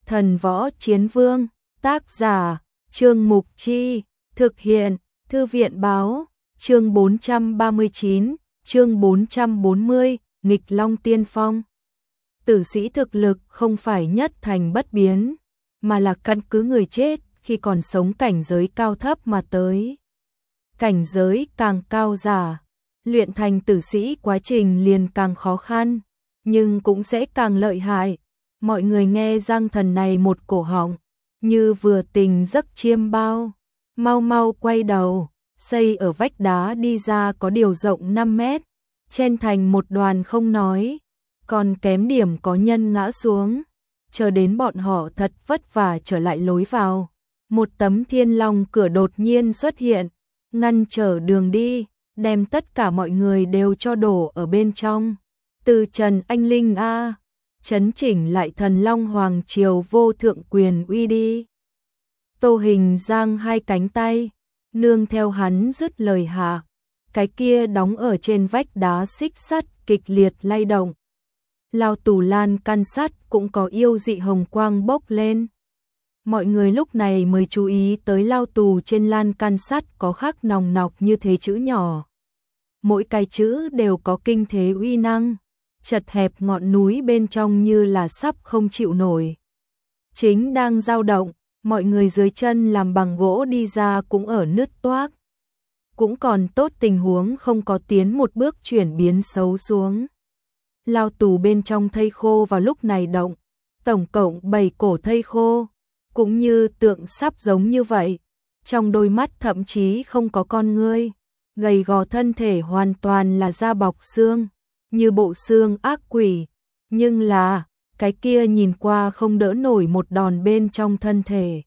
Thần Võ Chiến Vương, tác giả, Trương Mục Chi, thực hiện, Thư viện Báo, chương 439, chương 440, nghịch long tiên phong. Tử sĩ thực lực không phải nhất thành bất biến, mà là căn cứ người chết khi còn sống cảnh giới cao thấp mà tới. Cảnh giới càng cao giả, luyện thành tử sĩ quá trình liền càng khó khăn, nhưng cũng sẽ càng lợi hại. Mọi người nghe Giang Thần này một cổ họng, như vừa tỉnh giấc chiêm bao, mau mau quay đầu, xây ở vách đá đi ra có điều rộng 5 mét, chen thành một đoàn không nói, còn kém điểm có nhân ngã xuống, chờ đến bọn họ thật vất vả trở lại lối vào. Một tấm thiên long cửa đột nhiên xuất hiện, ngăn trở đường đi, đem tất cả mọi người đều cho đổ ở bên trong. Từ Trần Anh Linh a, chấn chỉnh lại Thần Long Hoàng Triều vô thượng quyền uy đi. Tô Hình giang hai cánh tay, nương theo hắn dứt lời hạ, cái kia đóng ở trên vách đá xích sắt kịch liệt lay động. Lao tù lan can sắt cũng có yêu dị hồng quang bốc lên. Mọi người lúc này mới chú ý tới lao tù trên lan can sắt có khắc nòng nọc như thế chữ nhỏ. Mỗi cái chữ đều có kinh thế uy năng, chật hẹp ngọn núi bên trong như là sắp không chịu nổi. Chính đang dao động, mọi người dưới chân làm bằng gỗ đi ra cũng ở nứt toác. Cũng còn tốt tình huống không có tiến một bước chuyển biến xấu xuống. Lao tù bên trong thây khô vào lúc này động, tổng cộng 7 cổ thây khô, cũng như tượng sắp giống như vậy, trong đôi mắt thậm chí không có con ngươi, gầy gò thân thể hoàn toàn là da bọc xương, như bộ xương ác quỷ, nhưng là, cái kia nhìn qua không đỡ nổi một đòn bên trong thân thể.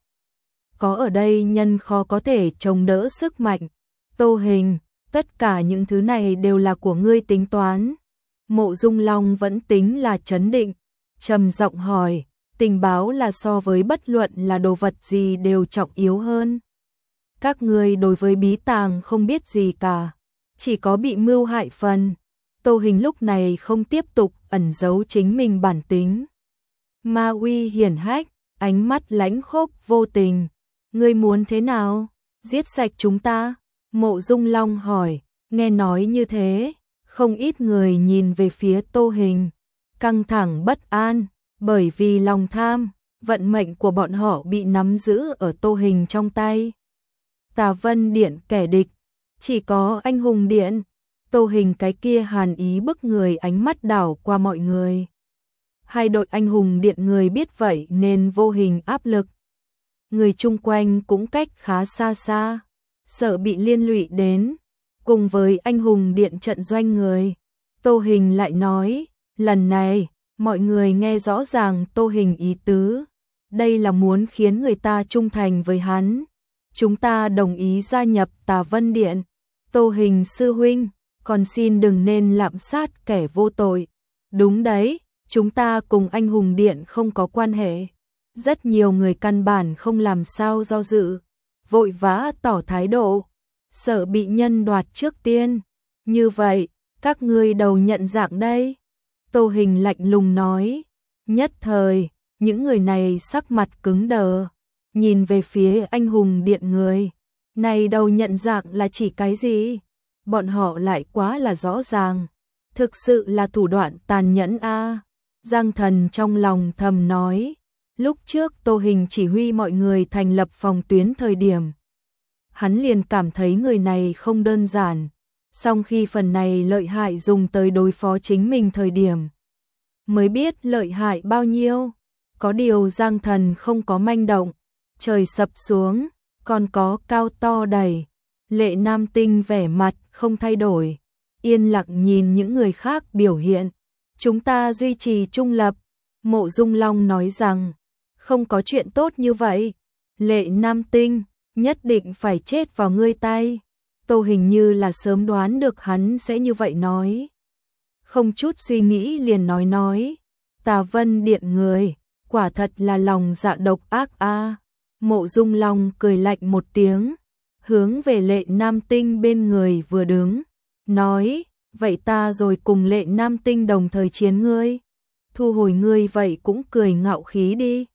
Có ở đây nhân khó có thể chống đỡ sức mạnh. Tô Hình, tất cả những thứ này đều là của ngươi tính toán. Mộ Dung Long vẫn tính là trấn định, trầm giọng hỏi, tình báo là so với bất luận là đồ vật gì đều trọng yếu hơn. Các ngươi đối với bí tàng không biết gì cả, chỉ có bị mưu hại phần. Tô Hình lúc này không tiếp tục ẩn giấu chính mình bản tính. Ma uy hiển hách, ánh mắt lãnh khốc vô tình. Ngươi muốn thế nào? Giết sạch chúng ta? Mộ Dung Long hỏi, nghe nói như thế, không ít người nhìn về phía Tô Hình, căng thẳng bất an, bởi vì lòng tham, vận mệnh của bọn họ bị nắm giữ ở Tô Hình trong tay. Tà Vân Điện kẻ địch, chỉ có Anh Hùng Điện. Tô Hình cái kia hàn ý bức người ánh mắt đảo qua mọi người. Hai đội Anh Hùng Điện người biết vậy nên vô hình áp lực. Người chung quanh cũng cách khá xa xa, sợ bị liên lụy đến. Cùng với Anh Hùng Điện trận doanh người, Tô Hình lại nói, lần này, mọi người nghe rõ ràng Tô Hình ý tứ. Đây là muốn khiến người ta trung thành với hắn. Chúng ta đồng ý gia nhập Tà Vân Điện. Tô Hình sư huynh, còn xin đừng nên lạm sát kẻ vô tội. Đúng đấy, chúng ta cùng Anh Hùng Điện không có quan hệ. Rất nhiều người căn bản không làm sao do dự, vội vã tỏ thái độ, sợ bị nhân đoạt trước tiên. Như vậy, các ngươi đầu nhận dạng đây. Tô Hình lạnh lùng nói. Nhất thời, những người này sắc mặt cứng đờ, nhìn về phía Anh Hùng Điện người. Này đầu nhận dạng là chỉ cái gì? Bọn họ lại quá là rõ ràng. Thực sự là thủ đoạn tàn nhẫn a. Giang Thần trong lòng thầm nói. Lúc trước Tô Hình chỉ huy mọi người thành lập phòng tuyến thời điểm, hắn liền cảm thấy người này không đơn giản. Song khi phần này lợi hại dùng tới đối phó chính mình thời điểm, mới biết lợi hại bao nhiêu. Có điều Giang Thần không có manh động, trời sập xuống, còn có cao to đầy. Lệ Nam Tinh vẻ mặt không thay đổi, yên lặng nhìn những người khác biểu hiện. Chúng ta duy trì trung lập. Mộ Dung Long nói rằng, không có chuyện tốt như vậy. Lệ Nam Tinh, nhất định phải chết vào ngươi tay. Tô Hình như là sớm đoán được hắn sẽ như vậy nói. Không chút suy nghĩ liền nói. Tà Vân Điện người, quả thật là lòng dạ độc ác a. Mộ Dung Long cười lạnh một tiếng, hướng về Lệ Nam Tinh bên người vừa đứng, nói, vậy ta rồi cùng Lệ Nam Tinh đồng thời chiến ngươi. Thu hồi ngươi vậy cũng cười ngạo khí đi.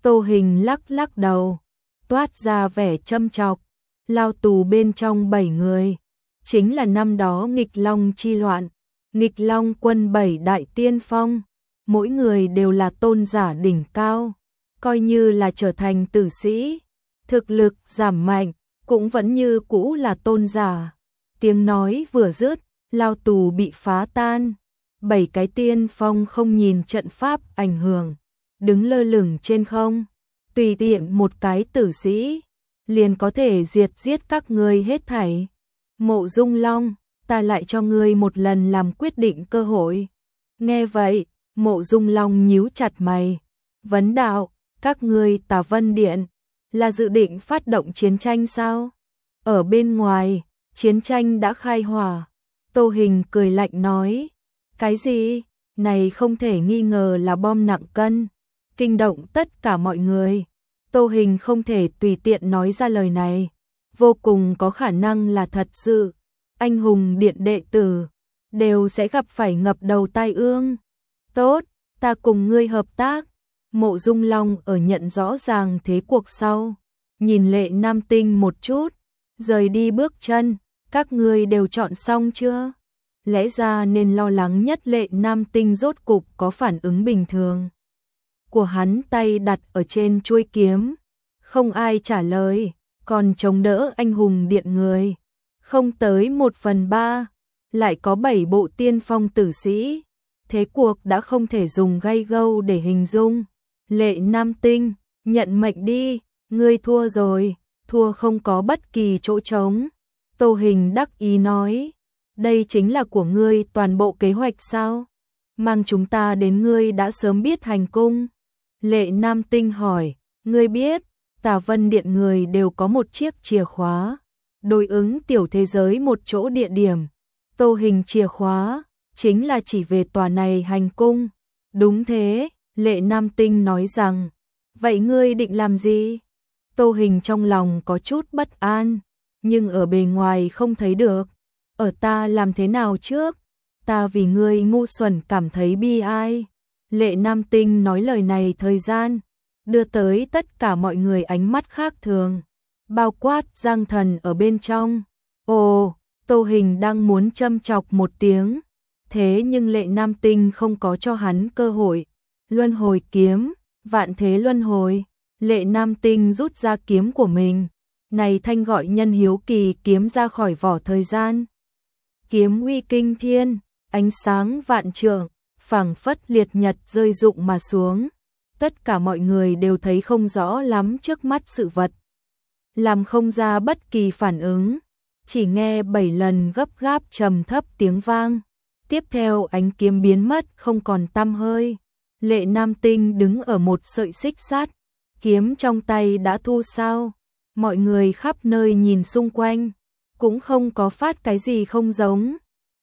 Tô Hình lắc lắc đầu, toát ra vẻ châm chọc. Lao tù bên trong 7 người, chính là năm đó nghịch long chi loạn, nghịch long quân 7 đại tiên phong, mỗi người đều là tôn giả đỉnh cao, coi như là trở thành tử sĩ, thực lực giảm mạnh, cũng vẫn như cũ là tôn giả. Tiếng nói vừa dứt, lao tù bị phá tan, 7 cái tiên phong không nhìn trận pháp ảnh hưởng, đứng lơ lửng trên không, tùy tiện một cái tử sĩ liền có thể diệt giết các ngươi hết thảy. Mộ Dung Long, ta lại cho ngươi một lần làm quyết định cơ hội. Nghe vậy, Mộ Dung Long nhíu chặt mày, vấn đạo, các ngươi Tà Vân Điện là dự định phát động chiến tranh sao? Ở bên ngoài, chiến tranh đã khai hỏa. Tô Hình cười lạnh nói, cái gì? Này không thể nghi ngờ là bom nặng cân, kinh động tất cả mọi người. Tô Hình không thể tùy tiện nói ra lời này, vô cùng có khả năng là thật sự. Anh hùng điện đệ tử đều sẽ gặp phải ngập đầu tai ương. Tốt, ta cùng ngươi hợp tác. Mộ Dung Long ở nhận rõ ràng thế cuộc sau, nhìn Lệ Nam Tinh một chút, rời đi bước chân. Các ngươi đều chọn xong chưa? Lẽ ra nên lo lắng nhất Lệ Nam Tinh rốt cục có phản ứng bình thường của hắn, tay đặt ở trên chuôi kiếm, không ai trả lời, còn chống đỡ anh hùng điện người, không tới 1/3, lại có 7 bộ tiên phong tử sĩ, thế cuộc đã không thể dùng gay gâu để hình dung. Lệ Nam Tinh, nhận mệnh đi, ngươi thua rồi, thua không có bất kỳ chỗ trống. Tô Hình đắc ý nói, đây chính là của ngươi toàn bộ kế hoạch sao? Mang chúng ta đến ngươi đã sớm biết hành cung. Lệ Nam Tinh hỏi, ngươi biết, Tà Vân Điện người đều có một chiếc chìa khóa, đối ứng tiểu thế giới một chỗ địa điểm. Tô Hình chìa khóa, chính là chỉ về tòa này hành cung. Đúng thế, Lệ Nam Tinh nói rằng, vậy ngươi định làm gì? Tô Hình trong lòng có chút bất an, nhưng ở bề ngoài không thấy được. Ở ta làm thế nào trước? Ta vì ngươi ngu xuẩn cảm thấy bi ai. Lệ Nam Tinh nói lời này thời gian, đưa tới tất cả mọi người ánh mắt khác thường, bao quát Giang Thần ở bên trong. Ồ, Tô Hình đang muốn châm chọc một tiếng, thế nhưng Lệ Nam Tinh không có cho hắn cơ hội. Luân hồi kiếm, vạn thế luân hồi. Lệ Nam Tinh rút ra kiếm của mình, này thanh gọi nhân hiếu kỳ kiếm ra khỏi vỏ thời gian. Kiếm uy kinh thiên, ánh sáng vạn trượng, phảng phất liệt nhật rơi rụng mà xuống. Tất cả mọi người đều thấy không rõ lắm trước mắt sự vật, làm không ra bất kỳ phản ứng, chỉ nghe 7 lần gấp gáp trầm thấp tiếng vang. Tiếp theo ánh kiếm biến mất không còn tăm hơi. Lệ Nam Tinh đứng ở một sợi xích sắt, kiếm trong tay đã thu sao. Mọi người khắp nơi nhìn xung quanh, cũng không có phát cái gì không giống.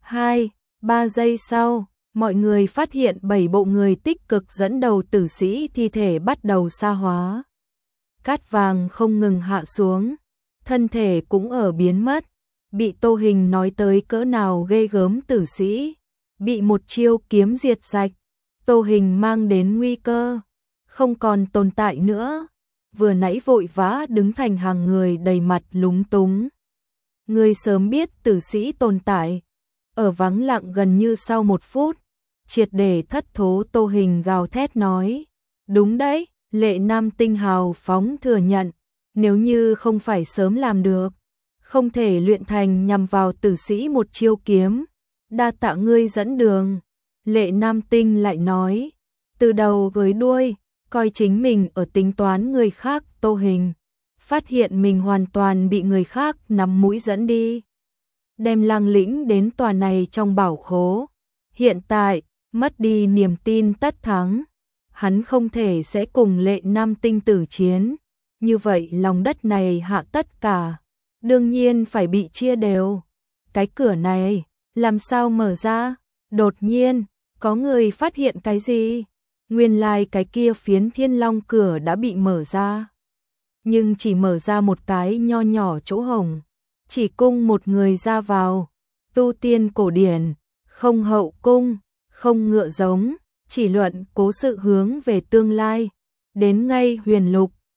2-3 giây sau, mọi người phát hiện 7 bộ người tích cực dẫn đầu tử sĩ thi thể bắt đầu sa hóa. Cát vàng không ngừng hạ xuống, thân thể cũng ở biến mất. Bị Tô Hình nói tới cỡ nào ghê gớm tử sĩ, bị một chiêu kiếm diệt sạch. Tô Hình mang đến nguy cơ, không còn tồn tại nữa. Vừa nãy vội vã đứng thành hàng người đầy mặt lúng túng. Người sớm biết tử sĩ tồn tại, ở vắng lặng gần như sau 1 phút, triệt để thất thố. Tô Hình gào thét nói, đúng đấy. Lệ Nam Tinh hào phóng thừa nhận, nếu như không phải sớm làm được, không thể luyện thành nhằm vào tử sĩ một chiêu kiếm, đa tạ ngươi dẫn đường. Lệ Nam Tinh lại nói, từ đầu với đuôi, coi chính mình ở tính toán người khác. Tô Hình phát hiện mình hoàn toàn bị người khác nắm mũi dẫn đi, đem Lăng Lĩnh đến tòa này trong bảo khố. Hiện tại, mất đi niềm tin tất thắng, hắn không thể sẽ cùng Lệ Nam Tinh tử chiến, như vậy lòng đất này hạ tất cả, đương nhiên phải bị chia đều. Cái cửa này, làm sao mở ra? Đột nhiên, có người phát hiện cái gì? Nguyên lai cái kia phiến Thiên Long cửa đã bị mở ra, nhưng chỉ mở ra một cái nho nhỏ chỗ hổng, chỉ cung một người ra vào. Tu tiên cổ điển, không hậu cung, không ngựa giống, chỉ luận cố sự hướng về tương lai. đến ngay huyền lục,